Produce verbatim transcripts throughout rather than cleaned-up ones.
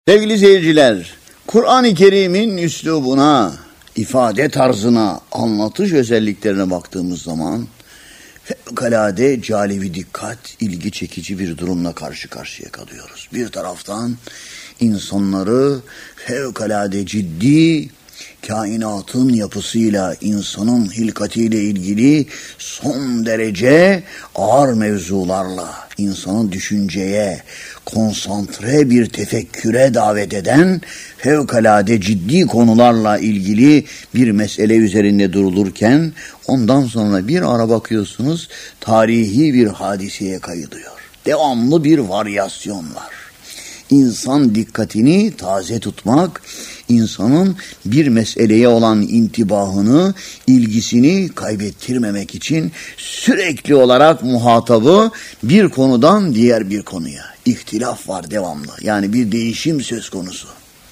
Sevgili seyirciler, Kur'an-ı Kerim'in üslubuna, ifade tarzına, anlatış özelliklerine baktığımız zaman fevkalade calibi dikkat, ilgi çekici bir durumla karşı karşıya kalıyoruz. Bir taraftan insanları fevkalade ciddi, kainatın yapısıyla, insanın hilkatiyle ilgili son derece ağır mevzularla insanı düşünceye, konsantre bir tefekküre davet eden fevkalade ciddi konularla ilgili bir mesele üzerinde durulurken ondan sonra bir ara bakıyorsunuz tarihi bir hadiseye kayılıyor. Devamlı bir varyasyon var. İnsan dikkatini taze tutmak, insanın bir meseleye olan intibahını, ilgisini kaybettirmemek için sürekli olarak muhatabı bir konudan diğer bir konuya. İhtilaf var devamlı. Yani bir değişim söz konusu.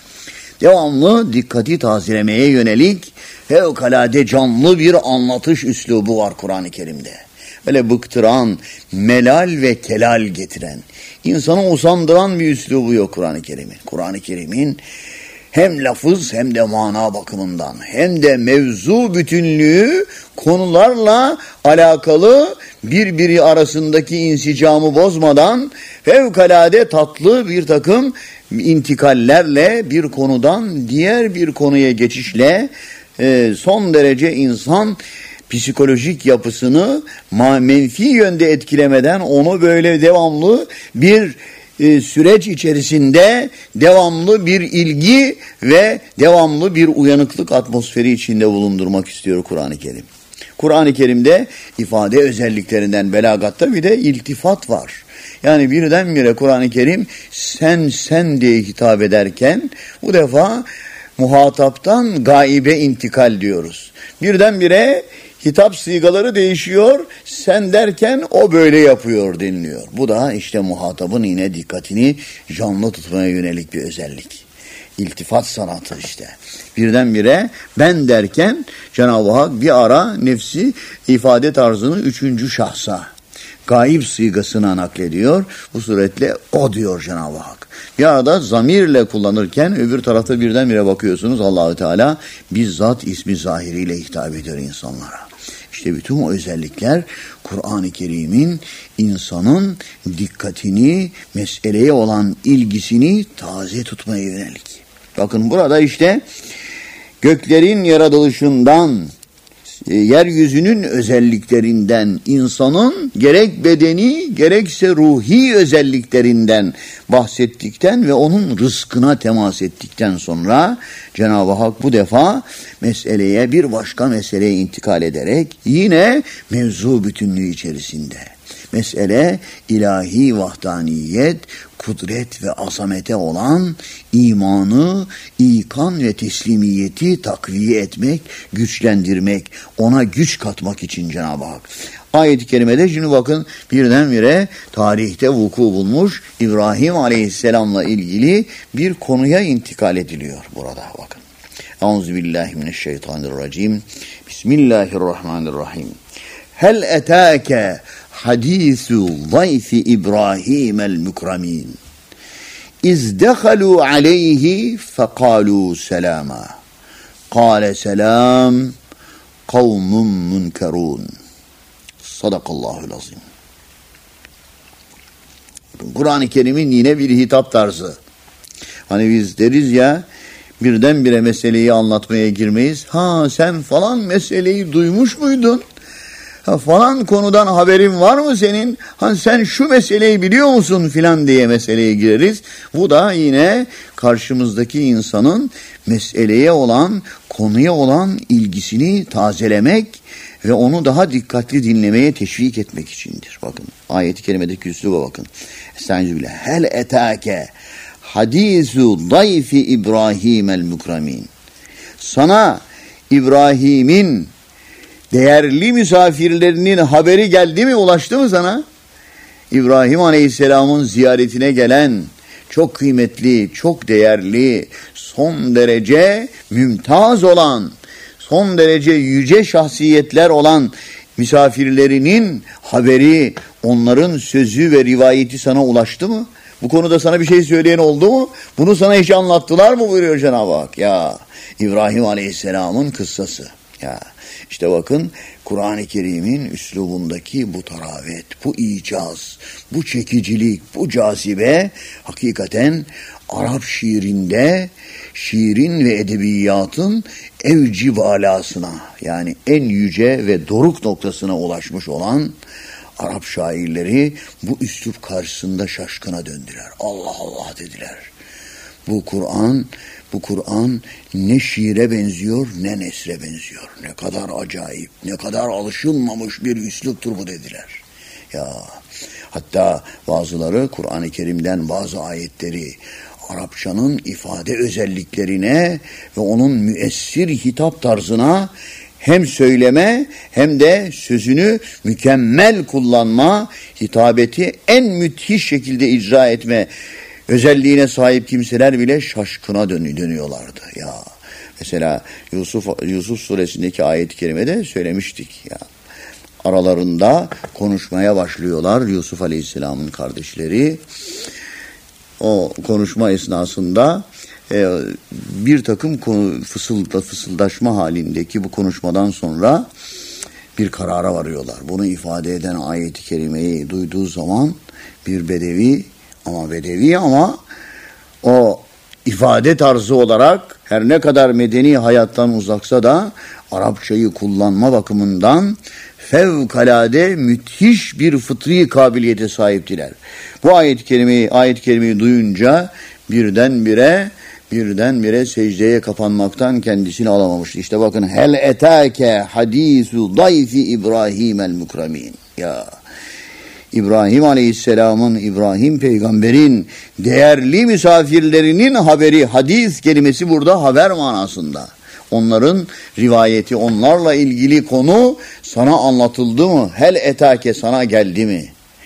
Devamlı dikkati tazelemeye yönelik fevkalade canlı bir anlatış üslubu var Kur'an-ı Kerim'de. Böyle bıktıran, melal ve kelal getiren, insanı usandıran bir üslubu yok Kur'an-ı Kerim'in. Kur'an-ı Kerim'in hem lafız hem de mana bakımından hem de mevzu bütünlüğü konularla alakalı birbiri arasındaki insicamı bozmadan fevkalade tatlı bir takım intikallerle bir konudan diğer bir konuya geçişle e, son derece insan psikolojik yapısını menfi yönde etkilemeden onu böyle devamlı bir e, süreç içerisinde devamlı bir ilgi ve devamlı bir uyanıklık atmosferi içinde bulundurmak istiyor Kur'an-ı Kerim. Kur'an-ı Kerim'de ifade özelliklerinden belagatta bir de iltifat var. Yani birdenbire Kur'an-ı Kerim sen sen diye hitap ederken bu defa muhataptan gaibe intikal diyoruz. Birdenbire hitap sigaları değişiyor, sen derken o böyle yapıyor deniliyor. Bu da işte muhatabın yine dikkatini canlı tutmaya yönelik bir özellik. İltifat sanatı işte. Birdenbire ben derken Cenab-ı Hak bir ara nefsi ifade tarzını üçüncü şahsa, gaib sigasına naklediyor. Bu suretle o diyor Cenab-ı Hak. Bir arada zamirle kullanırken öbür tarafta birdenbire bakıyorsunuz Allah-u Teala bizzat ismi zahiriyle hitap ediyor insanlara. İşte bütün o özellikler Kur'an-ı Kerim'in insanın dikkatini, meseleye olan ilgisini taze tutmaya yönelik. Bakın burada işte göklerin yaratılışından, yeryüzünün özelliklerinden, insanın gerek bedeni gerekse ruhi özelliklerinden bahsettikten ve onun rızkına temas ettikten sonra Cenab-ı Hak bu defa meseleye bir başka meseleye intikal ederek yine mevzu bütünlüğü içerisinde. Mesele ilahi vahdaniyet, kudret ve azamete olan imanı, ikan ve teslimiyeti takviye etmek, güçlendirmek, ona güç katmak için Cenab-ı Hak. Ayet-i kerimede şimdi bakın birdenbire tarihte vuku bulmuş İbrahim Aleyhisselam'la ilgili bir konuya intikal ediliyor burada bakın. Euzubillahimineşşeytanirracim. Bismillahirrahmanirrahim. Hel etâke hadisu zayfi İbrahim'el mukramin. İz dehalu aleyhi fekalu selama. Kâle selam kavmun münkerun. Sadakallahul azim. Kur'an-ı Kerim'in yine bir hitap tarzı. Hani biz deriz ya birdenbire meseleyi anlatmaya girmeyiz. Ha sen falan meseleyi duymuş muydun? Ha, falan konudan haberin var mı senin? Ha, sen şu meseleyi biliyor musun filan diye meseleye gireriz. Bu da yine karşımızdaki insanın meseleye olan, konuya olan ilgisini tazelemek ve onu daha dikkatli dinlemeye teşvik etmek içindir. Bakın ayet-i kerimedeki üsluba bakın. Estağfirullah. Hel etâke hadisu zayfi İbrahim'el mukramin. Sana İbrahim'in değerli misafirlerinin haberi geldi mi, ulaştı mı sana? İbrahim Aleyhisselam'ın ziyaretine gelen çok kıymetli, çok değerli, son derece mümtaz olan, son derece yüce şahsiyetler olan misafirlerinin haberi, onların sözü ve rivayeti sana ulaştı mı? Bu konuda sana bir şey söyleyen oldu mu? Bunu sana hiç anlattılar mı buyuruyor Cenab-ı Hak. Ya İbrahim Aleyhisselam'ın kıssası. Ya işte bakın Kur'an-ı Kerim'in üslubundaki bu taravet, bu icaz, bu çekicilik, bu cazibe hakikaten Arap şiirinde şiirin ve edebiyatın evci valasına, yani en yüce ve doruk noktasına ulaşmış olan Arap şairleri bu üslup karşısında şaşkına döndüler. Allah Allah dediler. Bu Kur'an, bu Kur'an ne şiire benziyor ne nesre benziyor. Ne kadar acayip, ne kadar alışılmamış bir üsluptur bu dediler. Ya hatta bazıları Kur'an-ı Kerim'den bazı ayetleri Arapçanın ifade özelliklerine ve onun müessir hitap tarzına hem söyleme hem de sözünü mükemmel kullanma, hitabeti en müthiş şekilde icra etme özelliğine sahip kimseler bile şaşkına dön dönüyorlardı. Ya mesela Yusuf Yusuf suresindeki ayet-i kerimede söylemiştik ya. Aralarında konuşmaya başlıyorlar Yusuf Aleyhisselam'ın kardeşleri. O konuşma esnasında e, bir takım konu, fısılda, fısıldaşma halindeki bu konuşmadan sonra bir karara varıyorlar. Bunu ifade eden ayet-i kerimeyi duyduğu zaman bir bedevi, ama bedevi ama o ifade tarzı olarak her ne kadar medeni hayattan uzaksa da Arapçayı kullanma bakımından fevkalade müthiş bir fıtri kabiliyete sahiptiler. Bu ayet-i kerimeyi, ayet-i kerimeyi duyunca birdenbire birdenbire secdeye kapanmaktan kendisini alamamıştı. İşte bakın hel etake hadisu dayfi İbrahim el mukramin. Ya İbrahim Aleyhisselam'ın, İbrahim peygamberin değerli misafirlerinin haberi, hadis kelimesi burada haber manasında. Onların rivayeti, onlarla ilgili konu sana anlatıldı mı? Hel etake sana geldi mi?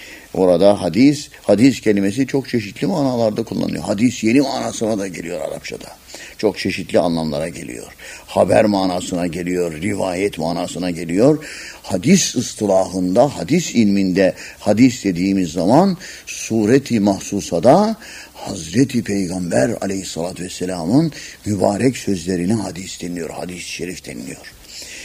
Orada hadis, hadis kelimesi çok çeşitli manalarda kullanılıyor. Hadis yeni manasına da geliyor Arapçada. Çok çeşitli anlamlara geliyor. Haber manasına geliyor, rivayet manasına geliyor. Hadis ıstılahında, hadis ilminde hadis dediğimiz zaman sureti mahsusada Hazreti Peygamber Aleyhisselatü Vesselam'ın mübarek sözlerine hadis deniliyor, hadis-i şerif deniliyor.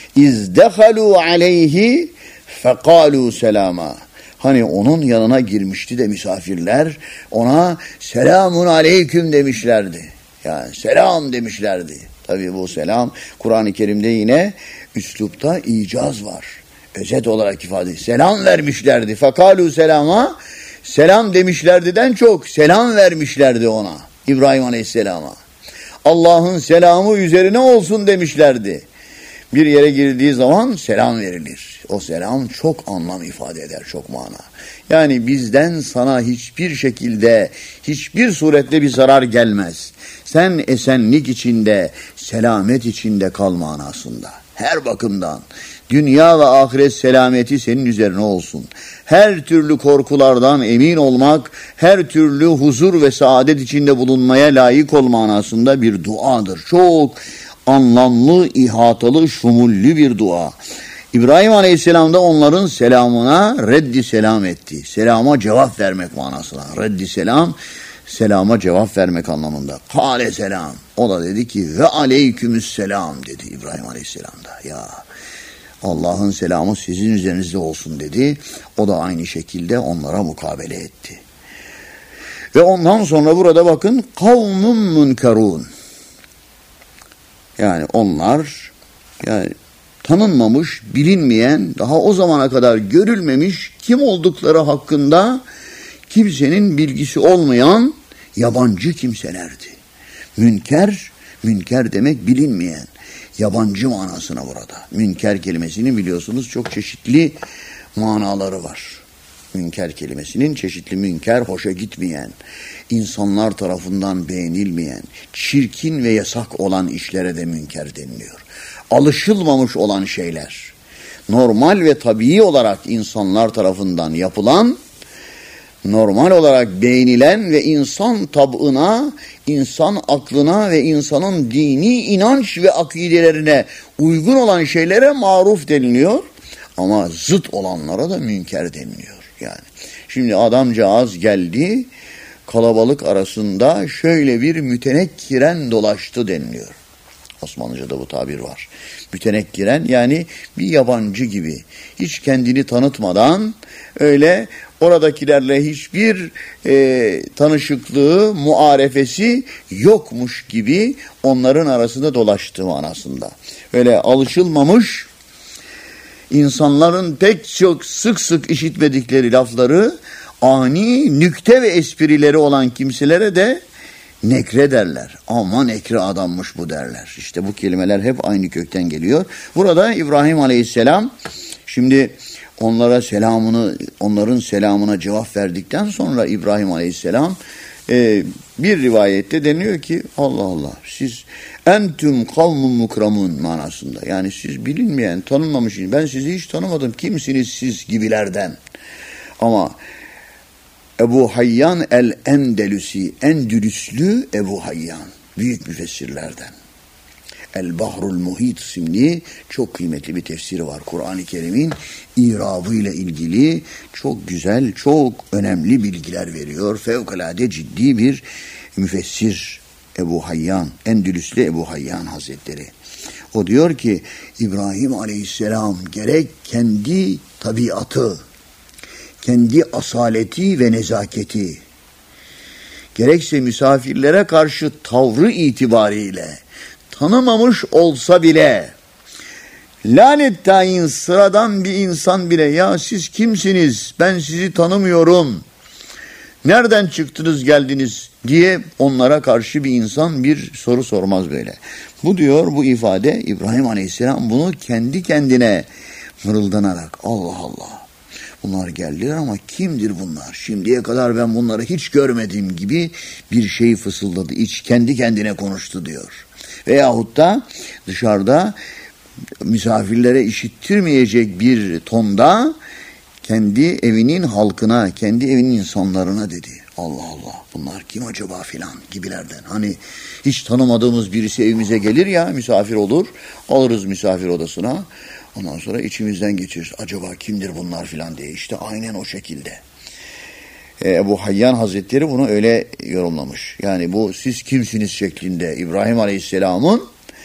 İzdehalu aleyhi fekalu selama. Hani onun yanına girmişti de misafirler ona selamun aleyküm demişlerdi. Yani selam demişlerdi. Tabii bu selam Kur'an-ı Kerim'de yine üslupta icaz var. Özet olarak ifade. Selam vermişlerdi. Fekalu selama, selam demişlerdiden çok selam vermişlerdi ona. İbrahim Aleyhisselam'a. Allah'ın selamı üzerine olsun demişlerdi. Bir yere girdiği zaman selam verilir. O selam çok anlam ifade eder, çok mana. Yani bizden sana hiçbir şekilde, hiçbir surette bir zarar gelmez. Sen esenlik içinde, selamet içinde kal manasında. Her bakımdan. Dünya ve ahiret selameti senin üzerine olsun. Her türlü korkulardan emin olmak, her türlü huzur ve saadet içinde bulunmaya layık ol manasında bir duadır. Çok anlamlı, ihatalı, şumullü bir dua. İbrahim Aleyhisselam da onların selamına reddi selam etti. Selama cevap vermek manasına. Reddi selam, selama cevap vermek anlamında. Kale selam. O da dedi ki ve aleykümüsselam dedi İbrahim Aleyhisselam da. Ya Allah'ın selamı sizin üzerinizde olsun dedi. O da aynı şekilde onlara mukabele etti. Ve ondan sonra burada bakın kavmun münkerun. Yani onlar yani tanınmamış, bilinmeyen, daha o zamana kadar görülmemiş kim oldukları hakkında kimsenin bilgisi olmayan yabancı kimselerdi. Münker, münker demek bilinmeyen, yabancı manasına burada. Münker kelimesinin biliyorsunuz çok çeşitli manaları var. Münker kelimesinin çeşitli münker, hoşa gitmeyen, insanlar tarafından beğenilmeyen, çirkin ve yasak olan işlere de münker deniliyor. Alışılmamış olan şeyler, normal ve tabii olarak insanlar tarafından yapılan, normal olarak beğenilen ve insan tab'ına, insan aklına ve insanın dini inanç ve akidelerine uygun olan şeylere maruf deniliyor. Ama zıt olanlara da münker deniliyor. Yani şimdi adamcağız geldi, kalabalık arasında şöyle bir mütenekkiren dolaştı deniliyor. Osmanlıca'da bu tabir var. Mütenekkiren yani bir yabancı gibi. Hiç kendini tanıtmadan öyle oradakilerle hiçbir e, tanışıklığı, muarefesi yokmuş gibi onların arasında dolaştığı manasında. Öyle alışılmamış, insanların pek çok sık sık işitmedikleri lafları, ani nükte ve esprileri olan kimselere de nekre derler. Aman nekre adammış bu derler. İşte bu kelimeler hep aynı kökten geliyor. Burada İbrahim Aleyhisselam şimdi onlara selamını, onların selamına cevap verdikten sonra İbrahim Aleyhisselam e, bir rivayette deniyor ki Allah Allah siz entüm kavmun mukramun manasında. Yani siz bilinmeyen, tanınmamışsınız. Ben sizi hiç tanımadım. Kimsiniz siz gibilerden. Ama Ebu Hayyan el-Endelüsi, Endülüslü Ebu Hayyan, büyük müfessirlerden. El-Bahrul Muhit isimli çok kıymetli bir tefsiri var. Kur'an-ı Kerim'in irabı ile ilgili çok güzel, çok önemli bilgiler veriyor. Fevkalade ciddi bir müfessir Ebu Hayyan, Endülüslü Ebu Hayyan Hazretleri. O diyor ki İbrahim Aleyhisselam gerek kendi tabiatı, kendi asaleti ve nezaketi, gerekse misafirlere karşı tavrı itibariyle tanımamış olsa bile, lanet tayin sıradan bir insan bile ya siz kimsiniz, ben sizi tanımıyorum, nereden çıktınız geldiniz diye onlara karşı bir insan bir soru sormaz böyle. Bu diyor bu ifade İbrahim Aleyhisselam bunu kendi kendine mırıldanarak Allah Allah. Bunlar geldiler ama kimdir bunlar? Şimdiye kadar ben bunları hiç görmediğim gibi bir şey fısıldadı. İç kendi kendine konuştu diyor. Veyahut da dışarıda misafirlere işittirmeyecek bir tonda kendi evinin halkına, kendi evinin insanlarına dedi. Allah Allah bunlar kim acaba filan gibilerden. Hani hiç tanımadığımız birisi evimize gelir ya misafir olur. Alırız misafir odasına. Ondan sonra içimizden geçiyoruz. Acaba kimdir bunlar filan diye. İşte aynen o şekilde. Ee, Ebu Hayyan Hazretleri bunu öyle yorumlamış. Yani bu siz kimsiniz şeklinde İbrahim Aleyhisselam'ın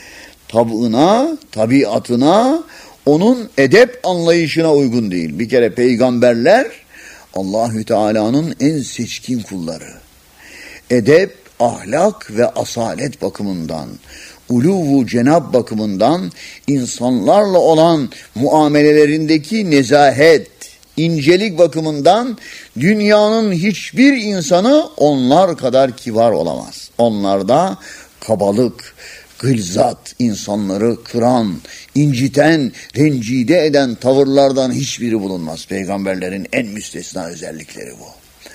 tabına, tabiatına, onun edep anlayışına uygun değil. Bir kere peygamberler Allahü Teala'nın en seçkin kulları. Edep, ahlak ve asalet bakımından, uluvu cenab bakımından insanlarla olan muamelelerindeki nezahet, incelik bakımından dünyanın hiçbir insanı onlar kadar kibar olamaz. Onlarda kabalık, gılzat, insanları kıran, inciten, rencide eden tavırlardan hiçbiri bulunmaz. Peygamberlerin en müstesna özellikleri bu.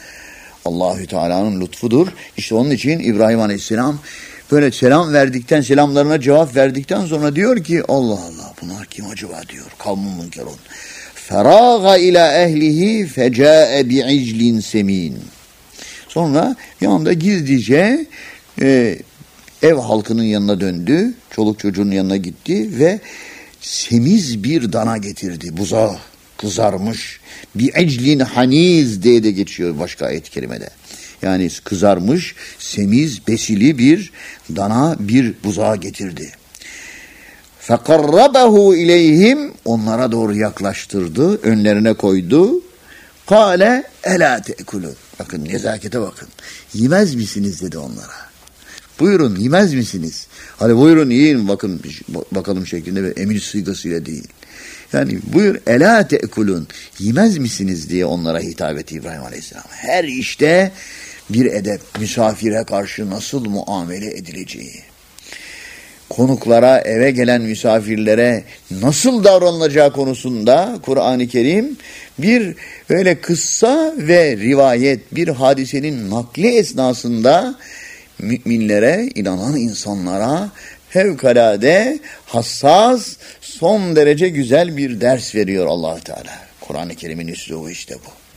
Allahü Teala'nın lütfudur. İşte onun için İbrahim Aleyhisselam böyle selam verdikten, selamlarına cevap verdikten sonra diyor ki Allah Allah bunlar kim acaba diyor. Kavmun münkerun. Feraga ila ehlihi fecae bi'iclin semin. Sonra bir anda gizlice e, ev halkının yanına döndü. Çoluk çocuğun yanına gitti ve semiz bir dana getirdi. Buzağı kızarmış. Bi'iclin haniz diye de geçiyor başka ayet-i kerimede. Yani kızarmış, semiz, besili bir dana bir buzağı getirdi. فَقَرَّبَهُ اِلَيْهِمْ onlara doğru yaklaştırdı, önlerine koydu. قَالَ اَلَا تَأْكُلُونَ bakın nezakete bakın. Yemez misiniz dedi onlara. Buyurun yemez misiniz? Hadi buyurun yiyin bakın bakalım şeklinde ve emir sıйgasıyla değil. Yani buyur elâ te'kulun yemez misiniz diye onlara hitap etti İbrahim Aleyhisselam. Her işte bir edep, misafire karşı nasıl muamele edileceği, konuklara, eve gelen misafirlere nasıl davranılacağı konusunda Kur'an-ı Kerim bir öyle kıssa ve rivayet, bir hadisenin nakli esnasında müminlere, inanan insanlara fevkalade hassas, son derece güzel bir ders veriyor Allah Teala. Kur'an-ı Kerim'in üslubu işte bu.